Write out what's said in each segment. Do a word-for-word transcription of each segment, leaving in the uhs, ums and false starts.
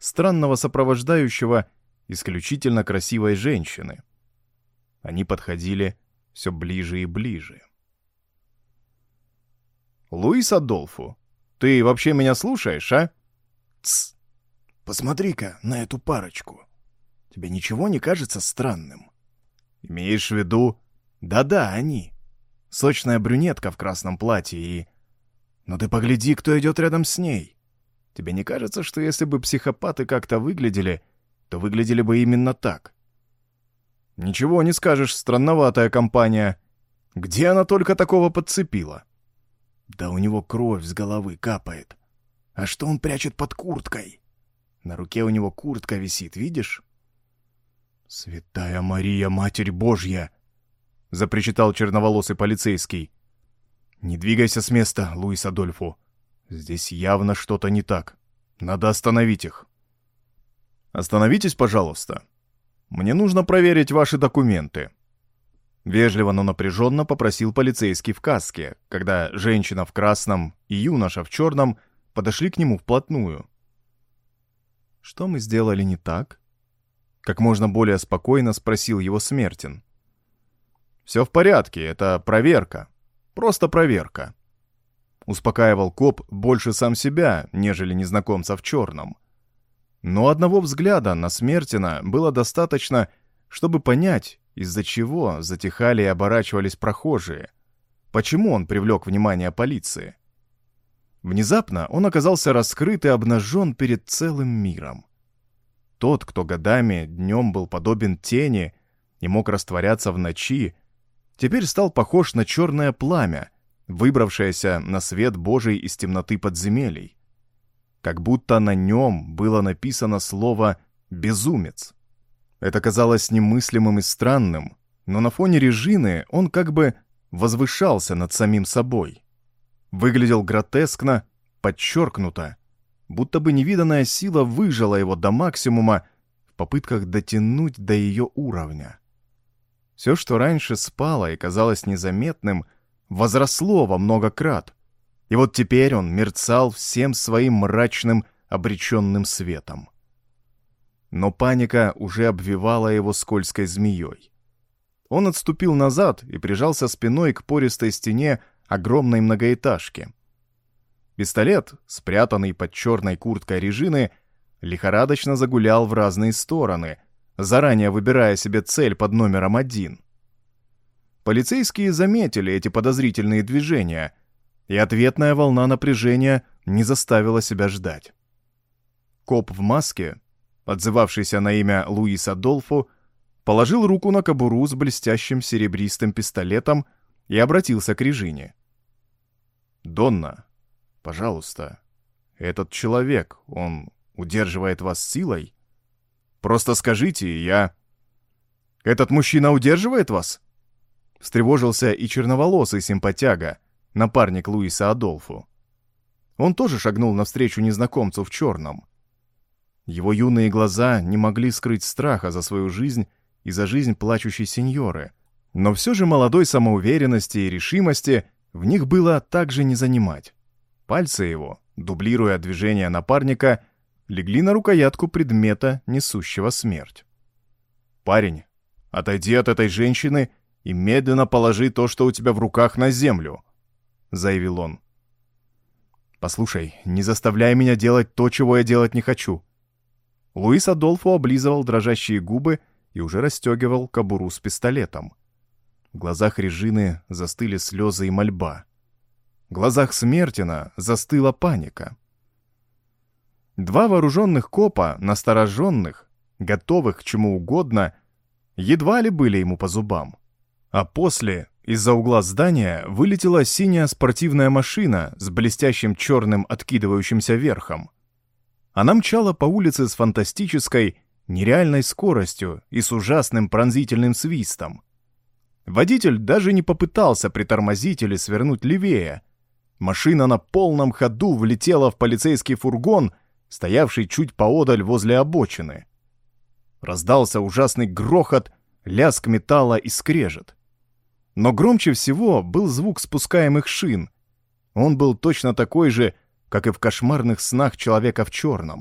странного сопровождающего исключительно красивой женщины. Они подходили все ближе и ближе. «Луис Адольфо, ты вообще меня слушаешь, а?» «Тсс! Посмотри-ка на эту парочку. Тебе ничего не кажется странным?» «Имеешь в виду...» «Да-да, они. Сочная брюнетка в красном платье и... Но ты погляди, кто идет рядом с ней. Тебе не кажется, что если бы психопаты как-то выглядели, то выглядели бы именно так?» «Ничего не скажешь, странноватая компания. Где она только такого подцепила?» «Да у него кровь с головы капает. А что он прячет под курткой? На руке у него куртка висит, видишь?» «Святая Мария, Матерь Божья!» — запричитал черноволосый полицейский. «Не двигайся с места, Луис Адольфо. Здесь явно что-то не так. Надо остановить их». «Остановитесь, пожалуйста. Мне нужно проверить ваши документы». Вежливо, но напряженно попросил полицейский в каске, когда женщина в красном и юноша в черном подошли к нему вплотную. «Что мы сделали не так?» Как можно более спокойно спросил его Смертин. «Все в порядке, это проверка. Просто проверка». Успокаивал коп больше сам себя, нежели незнакомца в черном. Но одного взгляда на Смертина было достаточно, чтобы понять, из-за чего затихали и оборачивались прохожие. Почему он привлек внимание полиции? Внезапно он оказался раскрыт и обнажен перед целым миром. Тот, кто годами днем был подобен тени и мог растворяться в ночи, теперь стал похож на черное пламя, выбравшееся на свет Божий из темноты подземелий. Как будто на нем было написано слово «безумец». Это казалось немыслимым и странным, но на фоне Режины он как бы возвышался над самим собой. Выглядел гротескно, подчеркнуто, будто бы невиданная сила выжала его до максимума в попытках дотянуть до ее уровня. Все, что раньше спало и казалось незаметным, возросло во много крат, и вот теперь он мерцал всем своим мрачным, обреченным светом. Но паника уже обвивала его скользкой змеей. Он отступил назад и прижался спиной к пористой стене огромной многоэтажки. Пистолет, спрятанный под черной курткой Режины, лихорадочно загулял в разные стороны, заранее выбирая себе цель под номером один. Полицейские заметили эти подозрительные движения, и ответная волна напряжения не заставила себя ждать. Коп в маске, отзывавшийся на имя Луис Адольфо, положил руку на кобуру с блестящим серебристым пистолетом и обратился к Режине. «Донна, пожалуйста, этот человек, он удерживает вас силой? Просто скажите, я...» «Этот мужчина удерживает вас?» Встревожился и черноволосый симпатяга, напарник Луиса Адольфо. Он тоже шагнул навстречу незнакомцу в черном. Его юные глаза не могли скрыть страха за свою жизнь и за жизнь плачущей сеньоры, но все же молодой самоуверенности и решимости в них было также не занимать. Пальцы его, дублируя движения напарника, легли на рукоятку предмета, несущего смерть. «Парень, отойди от этой женщины и медленно положи то, что у тебя в руках, на землю», — заявил он. «Послушай, не заставляй меня делать то, чего я делать не хочу». Луис Адольфо облизывал дрожащие губы и уже расстегивал кобуру с пистолетом. В глазах Режины застыли слезы и мольба. В глазах Смертина застыла паника. Два вооруженных копа, настороженных, готовых к чему угодно, едва ли были ему по зубам. А после из-за угла здания вылетела синяя спортивная машина с блестящим черным откидывающимся верхом. Она мчала по улице с фантастической, нереальной скоростью и с ужасным пронзительным свистом. Водитель даже не попытался притормозить или свернуть левее. Машина на полном ходу влетела в полицейский фургон, стоявший чуть поодаль возле обочины. Раздался ужасный грохот, лязг металла и скрежет. Но громче всего был звук спускаемых шин. Он был точно такой же, как и в кошмарных снах человека в черном.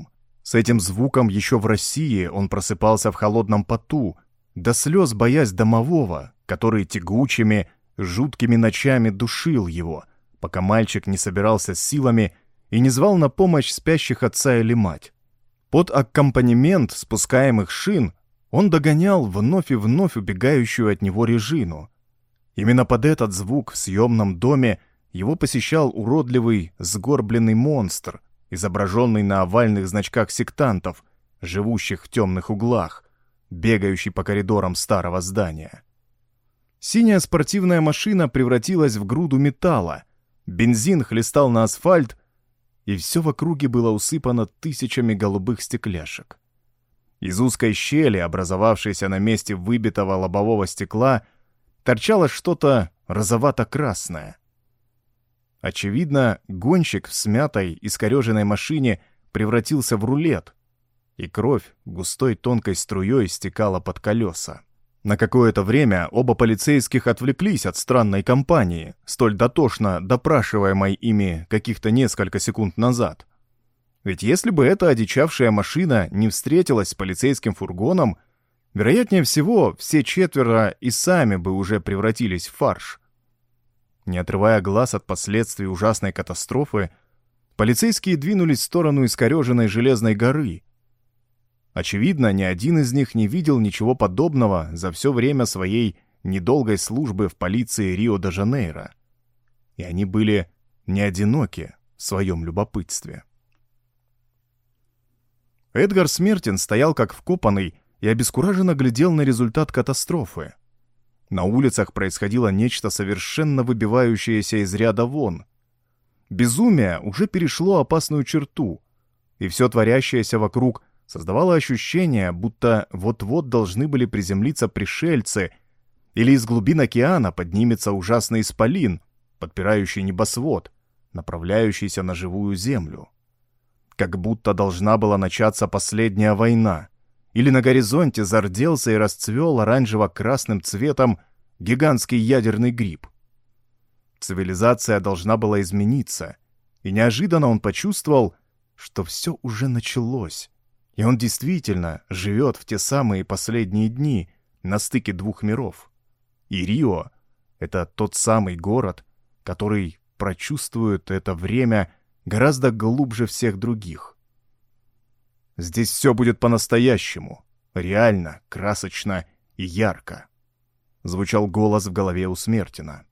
С этим звуком еще в России он просыпался в холодном поту, до слез боясь домового, который тягучими, жуткими ночами душил его, пока мальчик не собирался с силами и не звал на помощь спящих отца или мать. Под аккомпанемент спускаемых шин он догонял вновь и вновь убегающую от него Режину. Именно под этот звук в съемном доме его посещал уродливый, сгорбленный монстр, изображенный на овальных значках сектантов, живущих в темных углах, бегающий по коридорам старого здания. Синяя спортивная машина превратилась в груду металла, бензин хлестал на асфальт, и все в округе было усыпано тысячами голубых стекляшек. Из узкой щели, образовавшейся на месте выбитого лобового стекла, торчало что-то розовато-красное. Очевидно, гонщик в смятой, искореженной машине превратился в рулет, и кровь густой тонкой струей стекала под колеса. На какое-то время оба полицейских отвлеклись от странной компании, столь дотошно допрашиваемой ими каких-то несколько секунд назад. Ведь если бы эта одичавшая машина не встретилась с полицейским фургоном, вероятнее всего, все четверо и сами бы уже превратились в фарш. Не отрывая глаз от последствий ужасной катастрофы, полицейские двинулись в сторону искореженной железной горы. Очевидно, ни один из них не видел ничего подобного за все время своей недолгой службы в полиции Рио-де-Жанейро. И они были не одиноки в своем любопытстве. Эдгар Смертин стоял как вкопанный и обескураженно глядел на результат катастрофы. На улицах происходило нечто совершенно выбивающееся из ряда вон. Безумие уже перешло опасную черту, и все творящееся вокруг создавало ощущение, будто вот-вот должны были приземлиться пришельцы, или из глубин океана поднимется ужасный исполин, подпирающий небосвод, направляющийся на живую землю. Как будто должна была начаться последняя война, или на горизонте зарделся и расцвел оранжево-красным цветом гигантский ядерный гриб. Цивилизация должна была измениться, и неожиданно он почувствовал, что все уже началось, и он действительно живет в те самые последние дни на стыке двух миров. И Рио — это тот самый город, который прочувствует это время гораздо глубже всех других. Здесь все будет по-настоящему, реально, красочно и ярко. Звучал голос в голове у Смертина.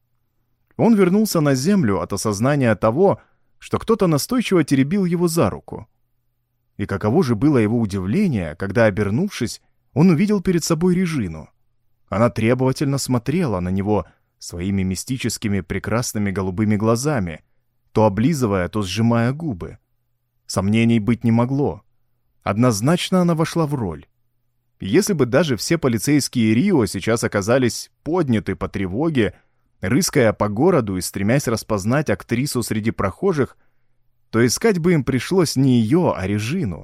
Он вернулся на землю от осознания того, что кто-то настойчиво теребил его за руку. И каково же было его удивление, когда, обернувшись, он увидел перед собой Режину. Она требовательно смотрела на него своими мистическими прекрасными голубыми глазами, то облизывая, то сжимая губы. Сомнений быть не могло. Однозначно она вошла в роль. Если бы даже все полицейские Рио сейчас оказались подняты по тревоге, рыская по городу и стремясь распознать актрису среди прохожих, то искать бы им пришлось не ее, а Режину.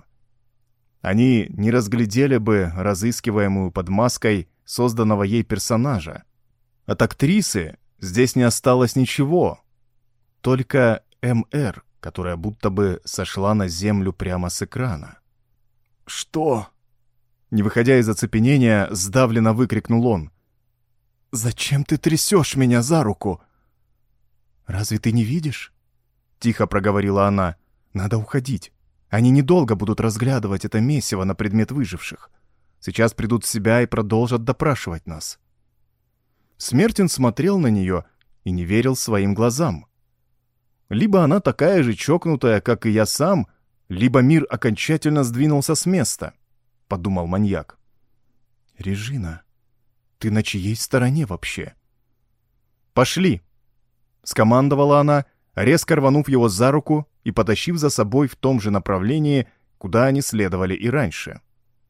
Они не разглядели бы разыскиваемую под маской созданного ей персонажа. От актрисы здесь не осталось ничего, только эм эр, которая будто бы сошла на землю прямо с экрана. «Что?» Не выходя из оцепенения, сдавленно выкрикнул он. «Зачем ты трясешь меня за руку?» «Разве ты не видишь?» Тихо проговорила она. «Надо уходить. Они недолго будут разглядывать это месиво на предмет выживших. Сейчас придут в себя и продолжат допрашивать нас». Смертин смотрел на нее и не верил своим глазам. Либо она такая же чокнутая, как и я сам, либо мир окончательно сдвинулся с места, — подумал маньяк. «Режина, ты на чьей стороне вообще?» «Пошли!» — скомандовала она, резко рванув его за руку и потащив за собой в том же направлении, куда они следовали и раньше.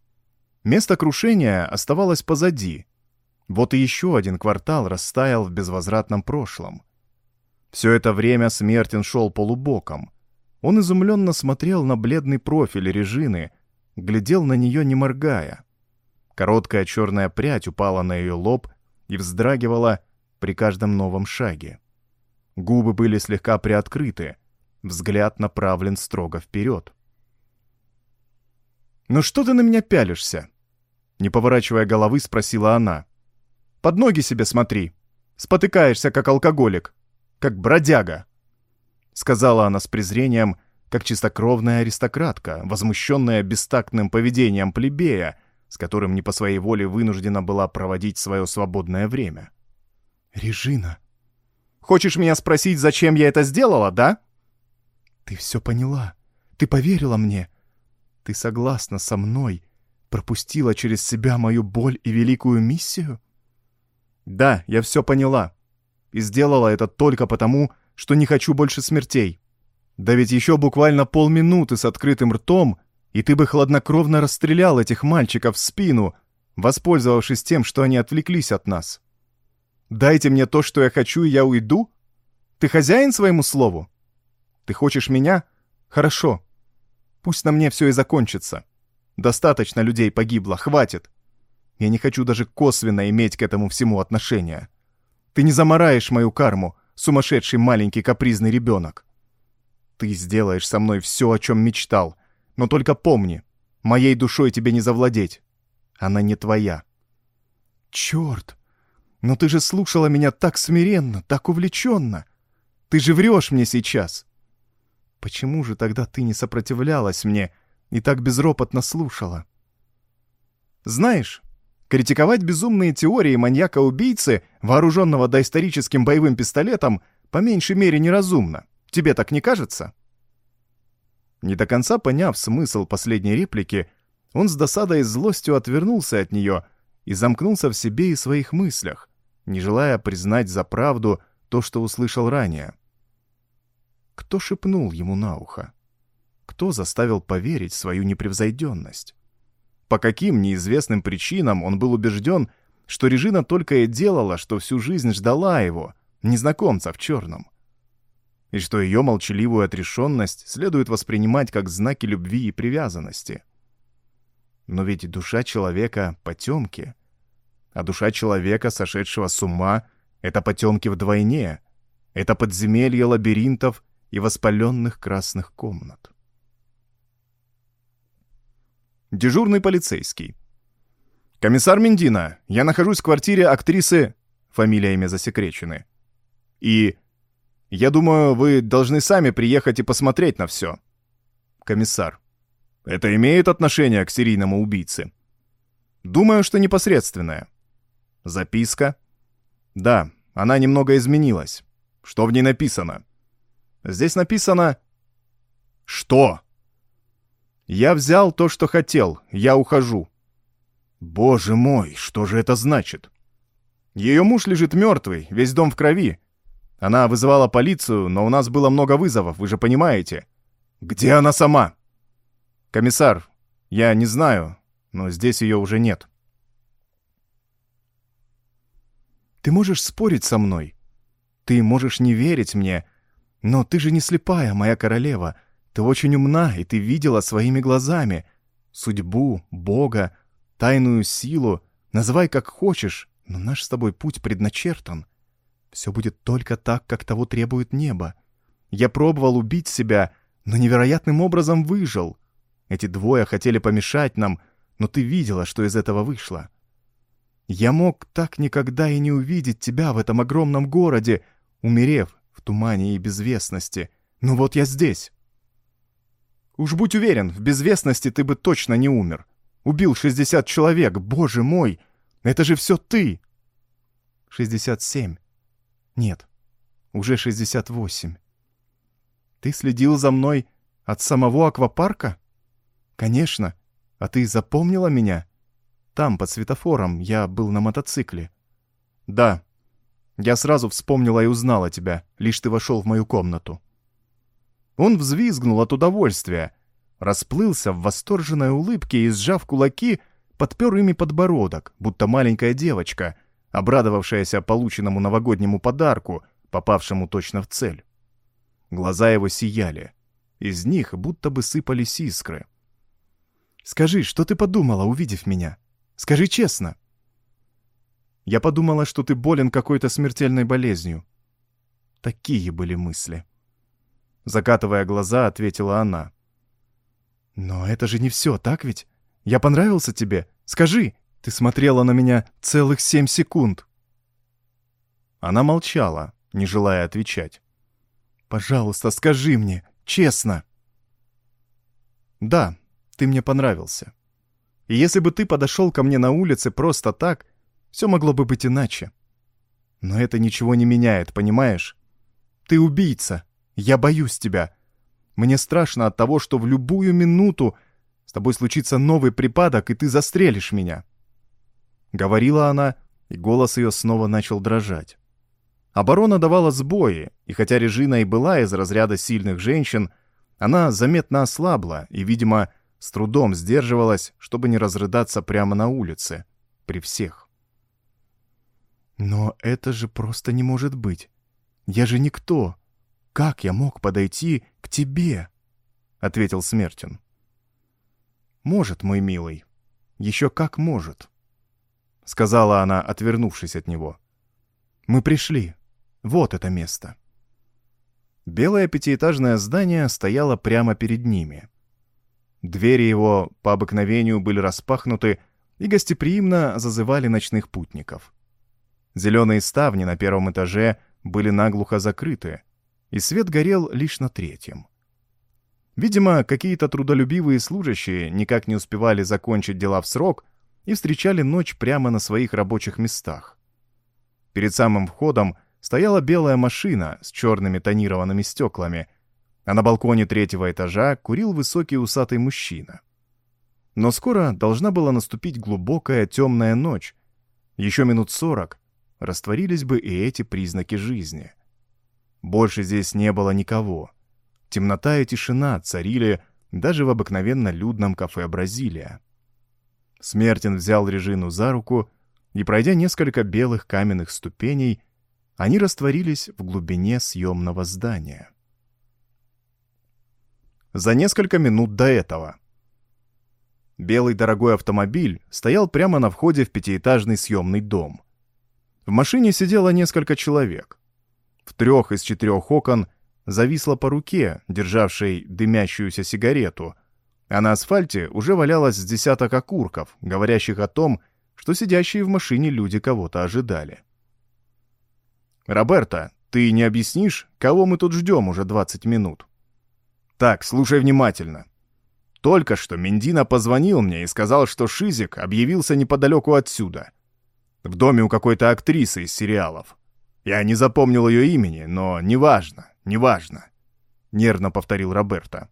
Место крушения оставалось позади. Вот и еще один квартал растаял в безвозвратном прошлом. Все это время Смертин шел полубоком. Он изумленно смотрел на бледный профиль Режины, глядел на нее не моргая. Короткая черная прядь упала на ее лоб и вздрагивала при каждом новом шаге. Губы были слегка приоткрыты, взгляд направлен строго вперед. «Ну что ты на меня пялишься?» Не поворачивая головы, спросила она. «Под ноги себе смотри. Спотыкаешься, как алкоголик. Как бродяга», — сказала она с презрением, как чистокровная аристократка, возмущенная бестактным поведением плебея, с которым не по своей воле вынуждена была проводить свое свободное время. «Режина, хочешь меня спросить, зачем я это сделала, да?» «Ты все поняла. Ты поверила мне. Ты согласна со мной, пропустила через себя мою боль и великую миссию?» «Да, я все поняла. И сделала это только потому, что не хочу больше смертей. Да ведь еще буквально полминуты с открытым ртом, и ты бы хладнокровно расстрелял этих мальчиков в спину, воспользовавшись тем, что они отвлеклись от нас. Дайте мне то, что я хочу, и я уйду? Ты хозяин своему слову? Ты хочешь меня? Хорошо. Пусть на мне все и закончится. Достаточно людей погибло, хватит. Я не хочу даже косвенно иметь к этому всему отношения. Ты не замараешь мою карму, сумасшедший маленький капризный ребенок. Ты сделаешь со мной все, о чем мечтал, но только помни, моей душой тебе не завладеть. Она не твоя». «Черт! Но ты же слушала меня так смиренно, так увлеченно. Ты же врешь мне сейчас. Почему же тогда ты не сопротивлялась мне и так безропотно слушала?» «Знаешь, критиковать безумные теории маньяка-убийцы, вооруженного доисторическим боевым пистолетом, по меньшей мере неразумно. Тебе так не кажется?» Не до конца поняв смысл последней реплики, он с досадой и злостью отвернулся от нее и замкнулся в себе и своих мыслях, не желая признать за правду то, что услышал ранее. Кто шепнул ему на ухо? Кто заставил поверить в свою непревзойденность? По каким неизвестным причинам он был убежден, что Режина только и делала, что всю жизнь ждала его, незнакомца в черном? И что ее молчаливую отрешенность следует воспринимать как знаки любви и привязанности. Но ведь душа человека — потемки, а душа человека, сошедшего с ума, — это потемки вдвойне, это подземелье лабиринтов и воспаленных красных комнат. Дежурный полицейский. «Комиссар Мендина, я нахожусь в квартире актрисы...» Фамилия и имя засекречены. «И... я думаю, вы должны сами приехать и посмотреть на все». Комиссар. «Это имеет отношение к серийному убийце?» «Думаю, что непосредственное». Записка. «Да, она немного изменилась. Что в ней написано?» «Здесь написано...» «Что?» «Я взял то, что хотел. Я ухожу». «Боже мой, что же это значит?» «Ее муж лежит мертвый, весь дом в крови. Она вызывала полицию, но у нас было много вызовов, вы же понимаете». «Где она сама?» «Комиссар, я не знаю, но здесь ее уже нет». «Ты можешь спорить со мной. Ты можешь не верить мне, но ты же не слепая, моя королева. Ты очень умна, и ты видела своими глазами судьбу, Бога, тайную силу. Называй как хочешь, но наш с тобой путь предначертан. Все будет только так, как того требует небо. Я пробовал убить себя, но невероятным образом выжил. Эти двое хотели помешать нам, но ты видела, что из этого вышло. Я мог так никогда и не увидеть тебя в этом огромном городе, умерев в тумане и безвестности. Но вот я здесь. Уж будь уверен, в безвестности ты бы точно не умер. Убил шестьдесят человек, боже мой! Это же все ты!» «шестьдесят семь. Нет, уже шестьдесят восемь. Ты следил за мной от самого аквапарка? Конечно. А ты запомнила меня? Там, под светофором, я был на мотоцикле. Да. Я сразу вспомнила и узнала тебя, лишь ты вошел в мою комнату». Он взвизгнул от удовольствия, расплылся в восторженной улыбке и, сжав кулаки, подпер ими подбородок, будто маленькая девочка, обрадовавшаяся полученному новогоднему подарку, попавшему точно в цель. Глаза его сияли. Из них будто бы сыпались искры. «Скажи, что ты подумала, увидев меня? Скажи честно». «Я подумала, что ты болен какой-то смертельной болезнью». Такие были мысли. Закатывая глаза, ответила она. «Но это же не все, так ведь? Я понравился тебе? Скажи, ты смотрела на меня целых семь секунд». Она молчала, не желая отвечать. «Пожалуйста, скажи мне, честно». «Да, ты мне понравился. И если бы ты подошел ко мне на улице просто так, все могло бы быть иначе. Но это ничего не меняет, понимаешь? Ты убийца. Я боюсь тебя. Мне страшно от того, что в любую минуту с тобой случится новый припадок, и ты застрелишь меня». Говорила она, и голос ее снова начал дрожать. Оборона давала сбои, и хотя Режина и была из разряда сильных женщин, она заметно ослабла и, видимо, с трудом сдерживалась, чтобы не разрыдаться прямо на улице, при всех. «Но это же просто не может быть. Я же никто. Как я мог подойти к тебе?» — ответил Смертин. «Может, мой милый, еще как может», — сказала она, отвернувшись от него. «Мы пришли. Вот это место». Белое пятиэтажное здание стояло прямо перед ними. Двери его по обыкновению были распахнуты и гостеприимно зазывали ночных путников. Зеленые ставни на первом этаже были наглухо закрыты, и свет горел лишь на третьем. Видимо, какие-то трудолюбивые служащие никак не успевали закончить дела в срок и встречали ночь прямо на своих рабочих местах. Перед самым входом стояла белая машина с черными тонированными стеклами, а на балконе третьего этажа курил высокий усатый мужчина. Но скоро должна была наступить глубокая темная ночь. Еще минут сорок растворились бы и эти признаки жизни. Больше здесь не было никого. Темнота и тишина царили даже в обыкновенно людном кафе «Бразилия». Смертин взял Режину за руку, и, пройдя несколько белых каменных ступеней, они растворились в глубине съемного здания. За несколько минут до этого белый дорогой автомобиль стоял прямо на входе в пятиэтажный съемный дом. В машине сидело несколько человек. В трех из четырех окон зависла по руке, державшей дымящуюся сигарету, а на асфальте уже валялось с десяток окурков, говорящих о том, что сидящие в машине люди кого-то ожидали. «Роберто, ты не объяснишь, кого мы тут ждем уже двадцать минут?» «Так, слушай внимательно. Только что Мендино позвонил мне и сказал, что Шизик объявился неподалеку отсюда, в доме у какой-то актрисы из сериалов. Я не запомнил ее имени, но неважно, неважно», — нервно повторил Роберто.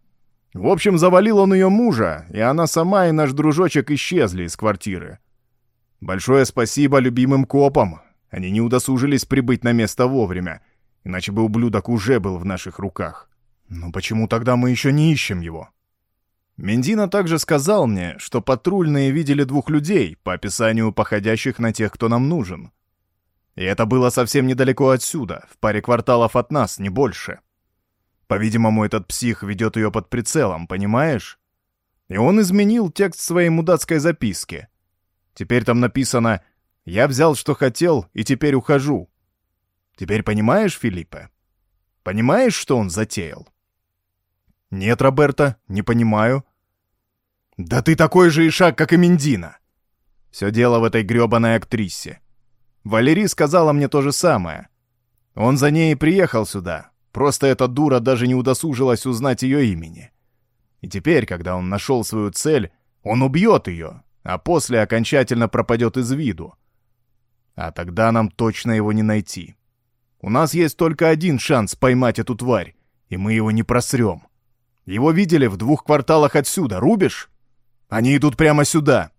«В общем, завалил он ее мужа, и она сама и наш дружочек исчезли из квартиры. Большое спасибо любимым копам. Они не удосужились прибыть на место вовремя, иначе бы ублюдок уже был в наших руках. Но почему тогда мы еще не ищем его?» Мендино также сказал мне, что патрульные видели двух людей, по описанию походящих на тех, кто нам нужен. И это было совсем недалеко отсюда, в паре кварталов от нас, не больше. По-видимому, этот псих ведет ее под прицелом, понимаешь? И он изменил текст своей мудацкой записки. Теперь там написано «Я взял, что хотел, и теперь ухожу». Теперь понимаешь, Филиппе? Понимаешь, что он затеял? «Нет, Роберто, не понимаю». «Да ты такой же ишак, как и Мендино. Все дело в этой гребаной актрисе. Валерий сказала мне то же самое. Он за ней и приехал сюда. Просто эта дура даже не удосужилась узнать ее имени. И теперь, когда он нашел свою цель, он убьет ее, а после окончательно пропадет из виду. А тогда нам точно его не найти. У нас есть только один шанс поймать эту тварь, и мы его не просрем. Его видели в двух кварталах отсюда, рубишь? Они идут прямо сюда».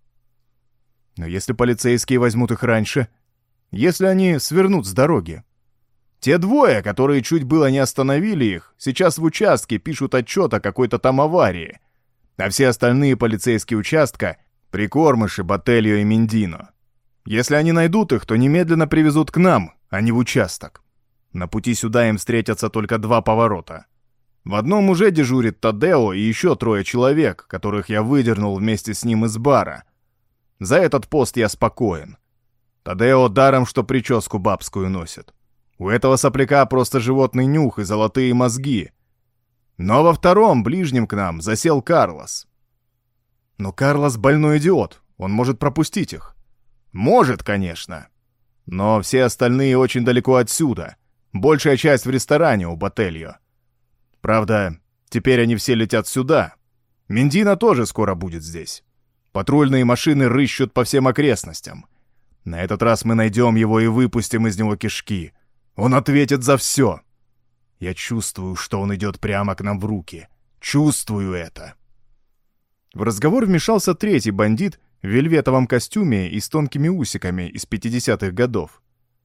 «Но если полицейские возьмут их раньше? Если они свернут с дороги?» «Те двое, которые чуть было не остановили их, сейчас в участке пишут отчет о какой-то там аварии. А все остальные полицейские участка — прикормыши Ботельо и Мендино. Если они найдут их, то немедленно привезут к нам, а не в участок. На пути сюда им встретятся только два поворота. В одном уже дежурит Тадео и еще трое человек, которых я выдернул вместе с ним из бара. За этот пост я спокоен. Тадео даром, что прическу бабскую носит. У этого сопляка просто животный нюх и золотые мозги. Но во втором, ближнем к нам, засел Карлос. Но Карлос больной идиот, он может пропустить их. Может, конечно. Но все остальные очень далеко отсюда. Большая часть в ресторане у Ботельо. Правда, теперь они все летят сюда. Мендина тоже скоро будет здесь. Патрульные машины рыщут по всем окрестностям. На этот раз мы найдем его и выпустим из него кишки. Он ответит за все. Я чувствую, что он идет прямо к нам в руки. Чувствую это. В разговор вмешался третий бандит в вельветовом костюме и с тонкими усиками из пятидесятых годов.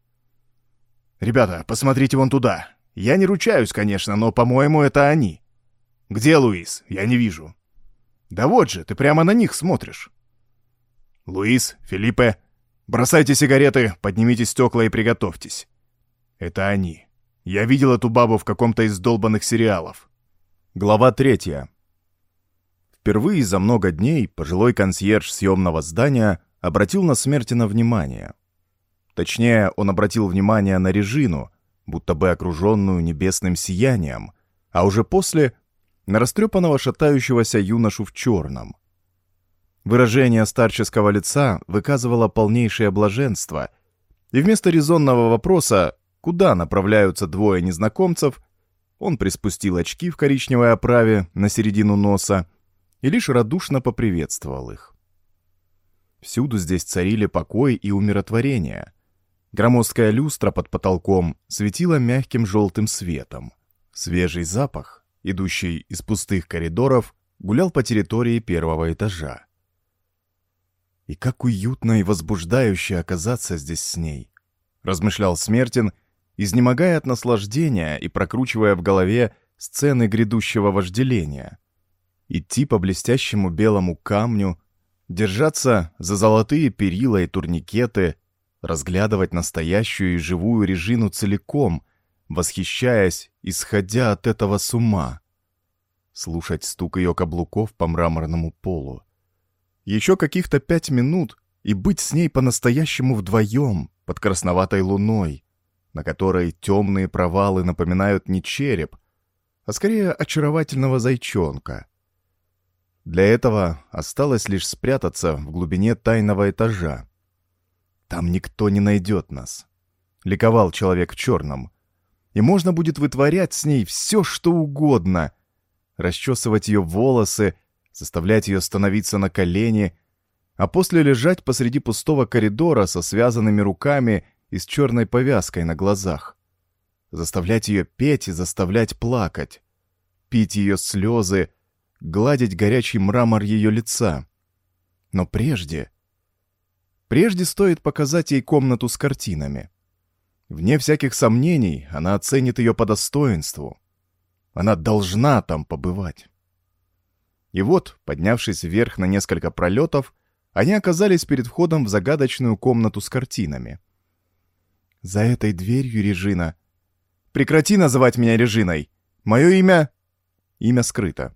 «Ребята, посмотрите вон туда. Я не ручаюсь, конечно, но, по-моему, это они. Где Луис? Я не вижу». «Да вот же, ты прямо на них смотришь». «Луис, Филиппе, бросайте сигареты, поднимите стекла и приготовьтесь. Это они. Я видел эту бабу в каком-то из долбанных сериалов». Глава третья. Впервые за много дней пожилой консьерж съемного здания обратил на Смертина внимание. Точнее, он обратил внимание на Режину, будто бы окруженную небесным сиянием, а уже после — на растрепанного шатающегося юношу в черном. Выражение старческого лица выказывало полнейшее блаженство, и вместо резонного вопроса, куда направляются двое незнакомцев, он приспустил очки в коричневой оправе на середину носа и лишь радушно поприветствовал их. Всюду здесь царили покой и умиротворение. Громоздкая люстра под потолком светила мягким желтым светом. Свежий запах, идущий из пустых коридоров, гулял по территории первого этажа. «И как уютно и возбуждающе оказаться здесь с ней», — размышлял Смертин, изнемогая от наслаждения и прокручивая в голове сцены грядущего вожделения. Идти по блестящему белому камню, держаться за золотые перила и турникеты, разглядывать настоящую и живую Режину целиком, восхищаясь, исходя от этого с ума. Слушать стук ее каблуков по мраморному полу. Еще каких-то пять минут и быть с ней по-настоящему вдвоем под красноватой луной, на которой темные провалы напоминают не череп, а скорее очаровательного зайчонка. Для этого осталось лишь спрятаться в глубине тайного этажа. «Там никто не найдет нас», — ликовал человек в черном. «И можно будет вытворять с ней все, что угодно, расчесывать ее волосы, заставлять ее становиться на колени, а после лежать посреди пустого коридора со связанными руками и с черной повязкой на глазах, заставлять ее петь и заставлять плакать, пить ее слезы, гладить горячий мрамор ее лица. Но прежде... Прежде стоит показать ей комнату с картинами. Вне всяких сомнений, она оценит ее по достоинству. Она должна там побывать». И вот, поднявшись вверх на несколько пролетов, они оказались перед входом в загадочную комнату с картинами. «За этой дверью, Режина...» «Прекрати называть меня Режиной! Мое имя...» «Имя скрыто».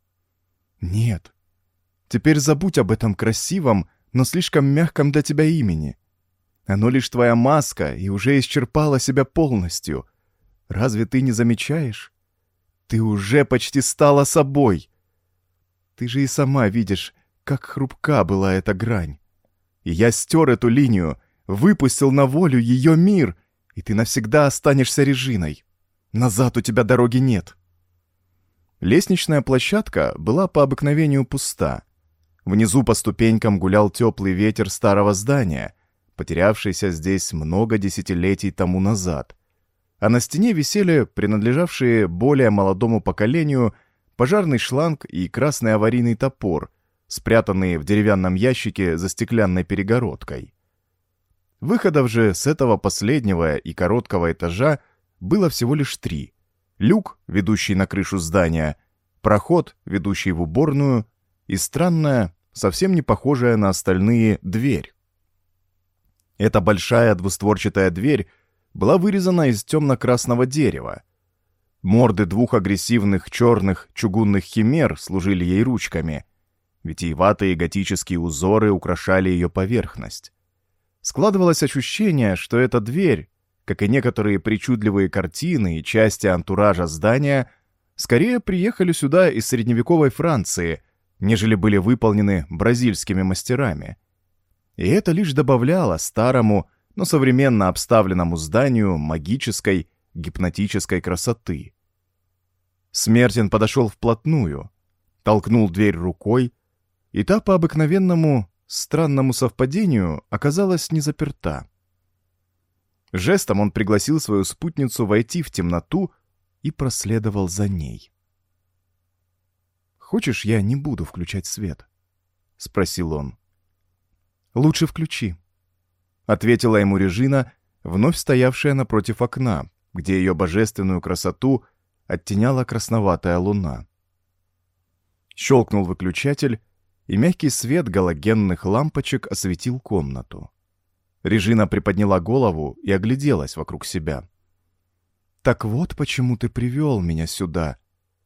«Нет. Теперь забудь об этом красивом, но слишком мягком для тебя имени. Оно лишь твоя маска и уже исчерпало себя полностью. Разве ты не замечаешь? Ты уже почти стала собой. Ты же и сама видишь, как хрупка была эта грань. И я стер эту линию, выпустил на волю ее мир, и ты навсегда останешься Режиной. Назад у тебя дороги нет». Лестничная площадка была по обыкновению пуста. Внизу по ступенькам гулял теплый ветер старого здания, потерявшийся здесь много десятилетий тому назад. А на стене висели принадлежавшие более молодому поколению пожарный шланг и красный аварийный топор, спрятанные в деревянном ящике за стеклянной перегородкой. Выходов же с этого последнего и короткого этажа было всего лишь три. Люк, ведущий на крышу здания, проход, ведущий в уборную, и странная, совсем не похожая на остальные, дверь. Эта большая двустворчатая дверь была вырезана из темно-красного дерева. Морды двух агрессивных черных чугунных химер служили ей ручками. Витиеватые готические узоры украшали ее поверхность. Складывалось ощущение, что эта дверь, как и некоторые причудливые картины и части антуража здания, скорее приехали сюда из средневековой Франции, нежели были выполнены бразильскими мастерами. И это лишь добавляло старому, но современно обставленному зданию магической, гипнотической красоты. Смертин подошел вплотную, толкнул дверь рукой, и та по обыкновенному странному совпадению оказалась не заперта. Жестом он пригласил свою спутницу войти в темноту и проследовал за ней. «Хочешь, я не буду включать свет?» — спросил он. «Лучше включи», — ответила ему Режина, вновь стоявшая напротив окна, где ее божественную красоту оттеняла красноватая луна. Щелкнул выключатель, и мягкий свет галогенных лампочек осветил комнату. Режина приподняла голову и огляделась вокруг себя. «Так вот почему ты привел меня сюда.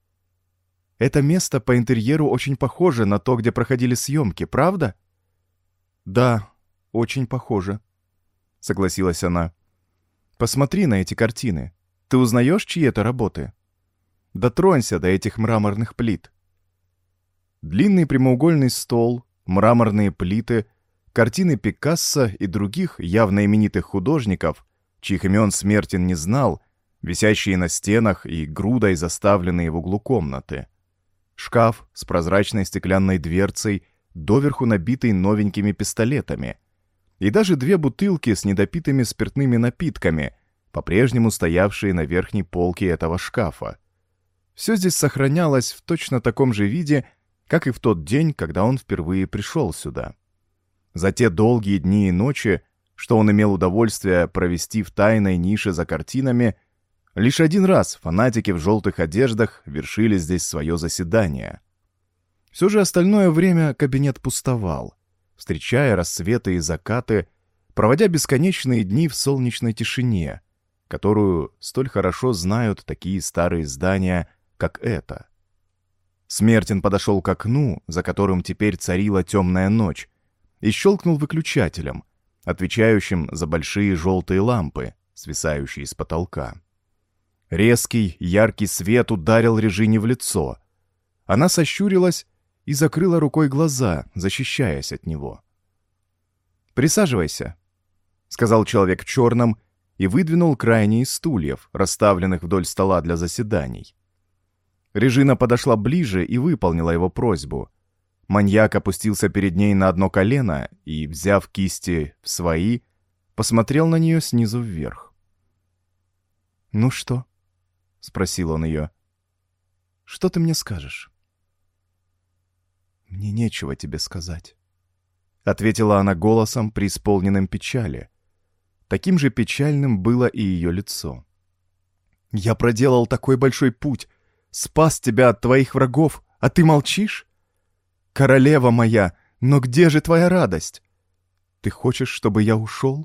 Это место по интерьеру очень похоже на то, где проходили съемки, правда?» «Да, очень похоже», — согласилась она. «Посмотри на эти картины. Ты узнаешь, чьи это работы? Дотронься до этих мраморных плит». Длинный прямоугольный стол, мраморные плиты, картины Пикассо и других явно именитых художников, чьих имен Смертин не знал, висящие на стенах и грудой заставленные в углу комнаты. Шкаф с прозрачной стеклянной дверцей, доверху набитый новенькими пистолетами. И даже две бутылки с недопитыми спиртными напитками, по-прежнему стоявшие на верхней полке этого шкафа. Все здесь сохранялось в точно таком же виде, как и в тот день, когда он впервые пришел сюда. За те долгие дни и ночи, что он имел удовольствие провести в тайной нише за картинами, лишь один раз фанатики в желтых одеждах вершили здесь свое заседание. Все же остальное время кабинет пустовал, встречая рассветы и закаты, проводя бесконечные дни в солнечной тишине, которую столь хорошо знают такие старые здания, как это. Смертин подошел к окну, за которым теперь царила темная ночь, и щелкнул выключателем, отвечающим за большие желтые лампы, свисающие с потолка. Резкий, яркий свет ударил Режине в лицо. Она сощурилась и закрыла рукой глаза, защищаясь от него. «Присаживайся», — сказал человек в черном и выдвинул крайние стульев, расставленных вдоль стола для заседаний. Режина подошла ближе и выполнила его просьбу. Маньяк опустился перед ней на одно колено и, взяв кисти в свои, посмотрел на нее снизу вверх. «Ну что?» — спросил он ее. «Что ты мне скажешь?» «Мне нечего тебе сказать», — ответила она голосом, преисполненным печали. Таким же печальным было и ее лицо. «Я проделал такой большой путь, спас тебя от твоих врагов, а ты молчишь? Королева моя, но где же твоя радость? Ты хочешь, чтобы я ушел?»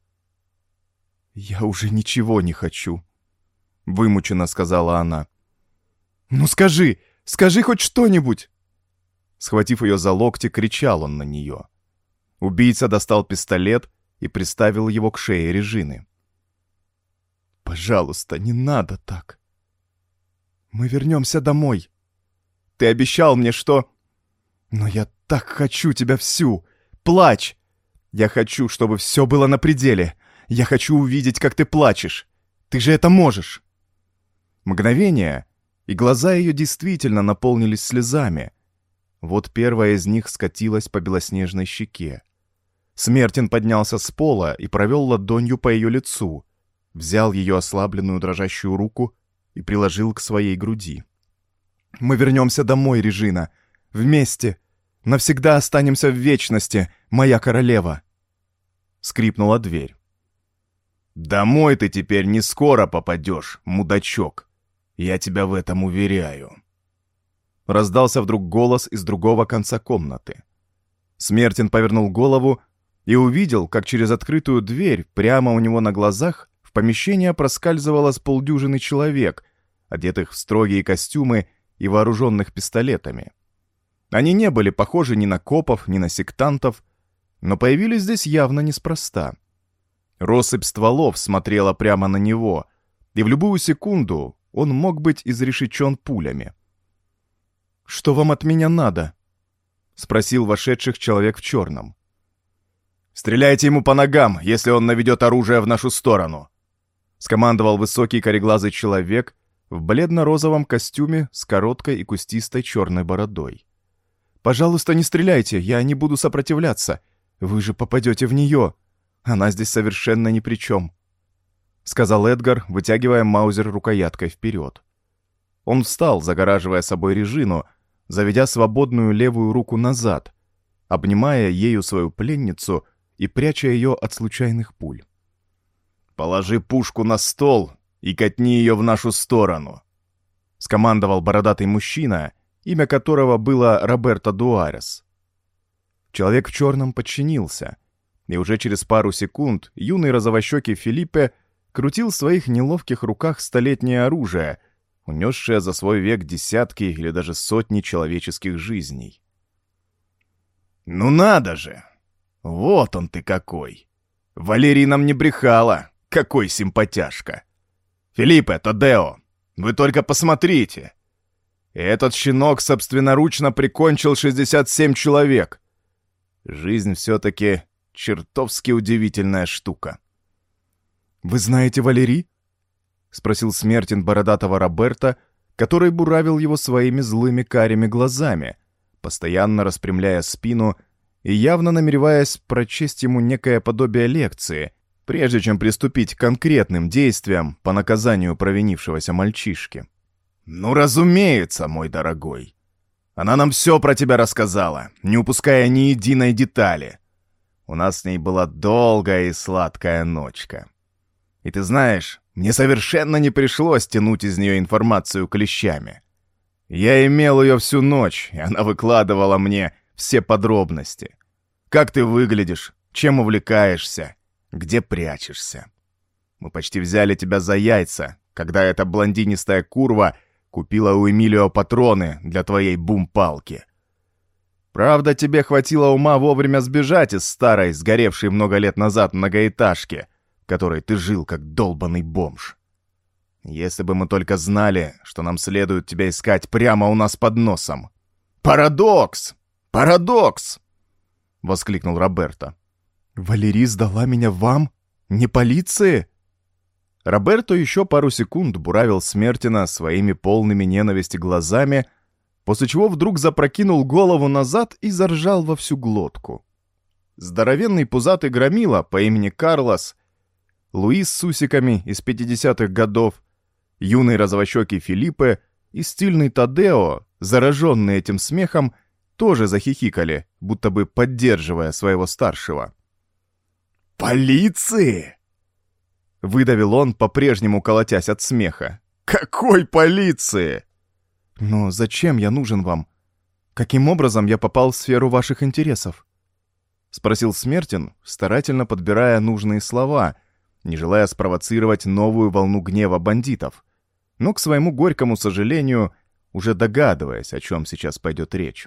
«Я уже ничего не хочу», — вымученно сказала она. «Ну скажи, скажи хоть что-нибудь!» Схватив ее за локти, кричал он на нее. Убийца достал пистолет и приставил его к шее Режины. «Пожалуйста, не надо так. Мы вернемся домой. Ты обещал мне, что... Но я так хочу тебя всю. Плачь! Я хочу, чтобы все было на пределе. Я хочу увидеть, как ты плачешь. Ты же это можешь!» Мгновение, и глаза ее действительно наполнились слезами. Вот первая из них скатилась по белоснежной щеке. Смертин поднялся с пола и провел ладонью по ее лицу, взял ее ослабленную дрожащую руку и приложил к своей груди. «Мы вернемся домой, Режина. Вместе. Навсегда останемся в вечности, моя королева!» Скрипнула дверь. «Домой ты теперь не скоро попадешь, мудачок. Я тебя в этом уверяю». Раздался вдруг голос из другого конца комнаты. Смертин повернул голову и увидел, как через открытую дверь прямо у него на глазах в помещение проскальзывало с полдюжины человек, одетых в строгие костюмы и вооруженных пистолетами. Они не были похожи ни на копов, ни на сектантов, но появились здесь явно неспроста. Россыпь стволов смотрела прямо на него, и в любую секунду он мог быть изрешечен пулями. «Что вам от меня надо?» — спросил вошедших человек в черном. «Стреляйте ему по ногам, если он наведет оружие в нашу сторону!» — скомандовал высокий кореглазый человек в бледно-розовом костюме с короткой и кустистой черной бородой. «Пожалуйста, не стреляйте, я не буду сопротивляться. Вы же попадете в нее. Она здесь совершенно ни при чем», — сказал Эдгар, вытягивая маузер рукояткой вперед. Он встал, загораживая собой Режину, заведя свободную левую руку назад, обнимая ею свою пленницу и пряча ее от случайных пуль. «Положи пушку на стол и катни ее в нашу сторону», — скомандовал бородатый мужчина, имя которого было Роберто Дуарес. Человек в черном подчинился, и уже через пару секунд юный розовощекий Филиппе крутил в своих неловких руках столетнее оружие, унесшее за свой век десятки или даже сотни человеческих жизней. «Ну надо же! Вот он ты какой! Валерий нам не брехала! Какой симпатяшка! Филиппе, Тадео, вы только посмотрите! Этот щенок собственноручно прикончил шестьдесят семь человек! Жизнь все-таки чертовски удивительная штука!» «Вы знаете Валерий?» — спросил Смертин бородатого Роберта, который буравил его своими злыми карими глазами, постоянно распрямляя спину и явно намереваясь прочесть ему некое подобие лекции, прежде чем приступить к конкретным действиям по наказанию провинившегося мальчишки. «Ну, разумеется, мой дорогой. Она нам все про тебя рассказала, не упуская ни единой детали. У нас с ней была долгая и сладкая ночка. И ты знаешь, мне совершенно не пришлось тянуть из нее информацию клещами. Я имел ее всю ночь, и она выкладывала мне все подробности. Как ты выглядишь, чем увлекаешься, где прячешься. Мы почти взяли тебя за яйца, когда эта блондинистая курва купила у Эмилио патроны для твоей бум-палки. Правда, тебе хватило ума вовремя сбежать из старой, сгоревшей много лет назад многоэтажки, в которой ты жил как долбанный бомж. Если бы мы только знали, что нам следует тебя искать прямо у нас под носом. Парадокс! Парадокс! — воскликнул Роберто. «Валерий сдала меня вам? Не полиции?» Роберто еще пару секунд буравил Смертина своими полными ненависти глазами, после чего вдруг запрокинул голову назад и заржал во всю глотку. Здоровенный пузатый громила по имени Карлос, Луис с усиками из пятидесятых годов, юный розовощекий Филиппе и стильный Тадео, зараженные этим смехом, тоже захихикали, будто бы поддерживая своего старшего. «Полиции?» — выдавил он, по-прежнему колотясь от смеха. «Какой полиции?» «Но зачем я нужен вам? Каким образом я попал в сферу ваших интересов?» — спросил Смертин, старательно подбирая нужные слова, не желая спровоцировать новую волну гнева бандитов, но, к своему горькому сожалению, уже догадываясь, о чем сейчас пойдет речь.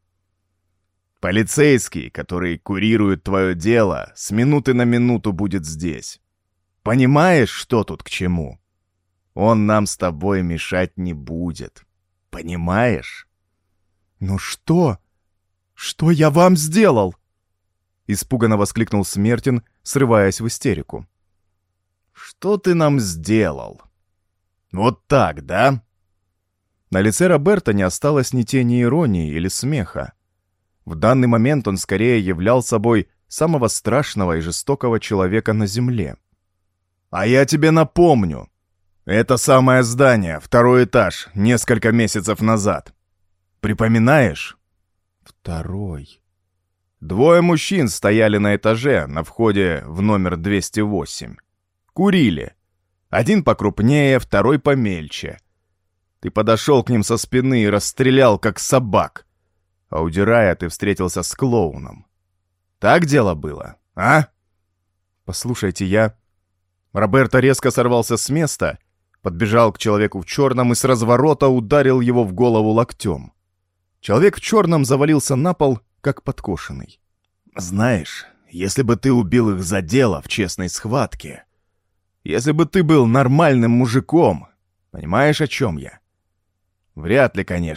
«Полицейский, который курирует твое дело, с минуты на минуту будет здесь. Понимаешь, что тут к чему? Он нам с тобой мешать не будет. Понимаешь?» «Ну что? Что я вам сделал?» Испуганно воскликнул Смертин, срываясь в истерику. «Что ты нам сделал? Вот так, да?» На лице Роберто не осталось ни тени иронии или смеха. В данный момент он скорее являл собой самого страшного и жестокого человека на земле. «А я тебе напомню. Это самое здание, второй этаж, несколько месяцев назад. Припоминаешь?» «Второй...» Двое мужчин стояли на этаже на входе в номер двести восемь. Курили. Один покрупнее, второй помельче. Ты подошел к ним со спины и расстрелял, как собак. А удирая, ты встретился с клоуном. Так дело было, а? Послушайте, я... Роберто резко сорвался с места, подбежал к человеку в черном и с разворота ударил его в голову локтем. Человек в черном завалился на пол, как подкошенный. «Знаешь, если бы ты убил их за дело в честной схватке, если бы ты был нормальным мужиком, понимаешь, о чем я? Вряд ли, конечно,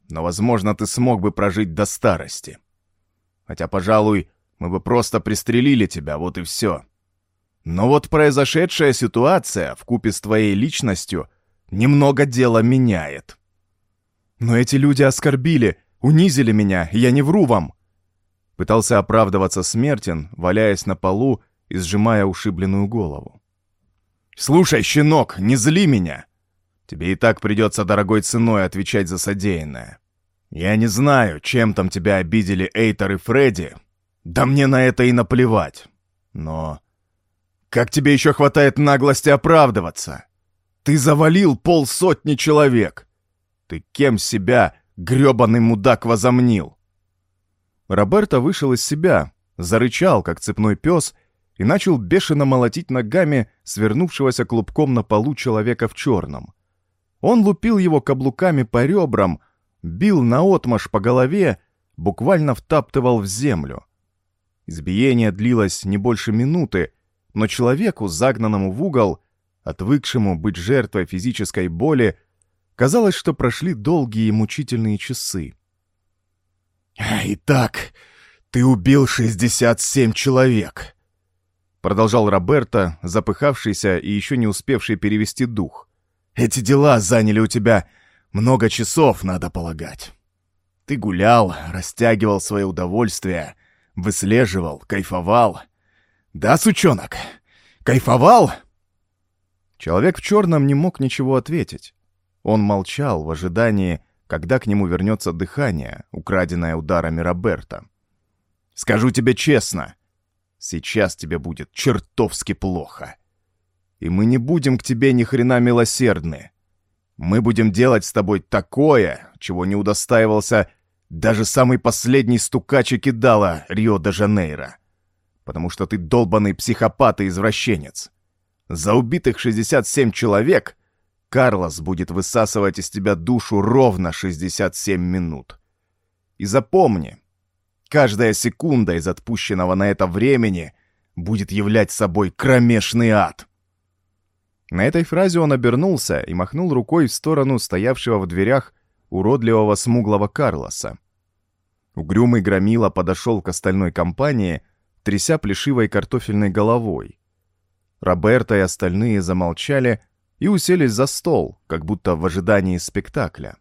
но, возможно, ты смог бы прожить до старости. Хотя, пожалуй, мы бы просто пристрелили тебя, вот и все. Но вот произошедшая ситуация вкупе с твоей личностью немного дело меняет. Но эти люди оскорбили, унизили меня, и я не вру вам. Пытался оправдываться Смертин, валяясь на полу и сжимая ушибленную голову. «Слушай, щенок, не зли меня! Тебе и так придется дорогой ценой отвечать за содеянное. Я не знаю, чем там тебя обидели Эйтор и Фредди. Да мне на это и наплевать. Но как тебе еще хватает наглости оправдываться? Ты завалил полсотни человек. Ты кем себя, грёбаный мудак, возомнил?» Роберто вышел из себя, зарычал, как цепной пес, и начал бешено молотить ногами свернувшегося клубком на полу человека в черном. Он лупил его каблуками по ребрам, бил наотмашь по голове, буквально втаптывал в землю. Избиение длилось не больше минуты, но человеку, загнанному в угол, отвыкшему быть жертвой физической боли, казалось, что прошли долгие и мучительные часы. «Итак, ты убил шестьдесят семь человек», — продолжал Роберто, запыхавшийся и еще не успевший перевести дух. «Эти дела заняли у тебя много часов, надо полагать. Ты гулял, растягивал свое удовольствие, выслеживал, кайфовал. Да, сучонок, кайфовал?» Человек в черном не мог ничего ответить. Он молчал в ожидании, когда к нему вернется дыхание, украденное ударами Роберто. «Скажу тебе честно, сейчас тебе будет чертовски плохо. И мы не будем к тебе ни хрена милосердны. Мы будем делать с тобой такое, чего не удостаивался даже самый последний стукач и кидала Рио-де-Жанейро. Потому что ты долбанный психопат и извращенец. За убитых шестьдесят семь человек Карлос будет высасывать из тебя душу ровно шестьдесят семь минут. И запомни, каждая секунда из отпущенного на это времени будет являть собой кромешный ад». На этой фразе он обернулся и махнул рукой в сторону стоявшего в дверях уродливого смуглого Карлоса. Угрюмый громила подошел к остальной компании, тряся плешивой картофельной головой. Роберто и остальные замолчали и уселись за стол, как будто в ожидании спектакля.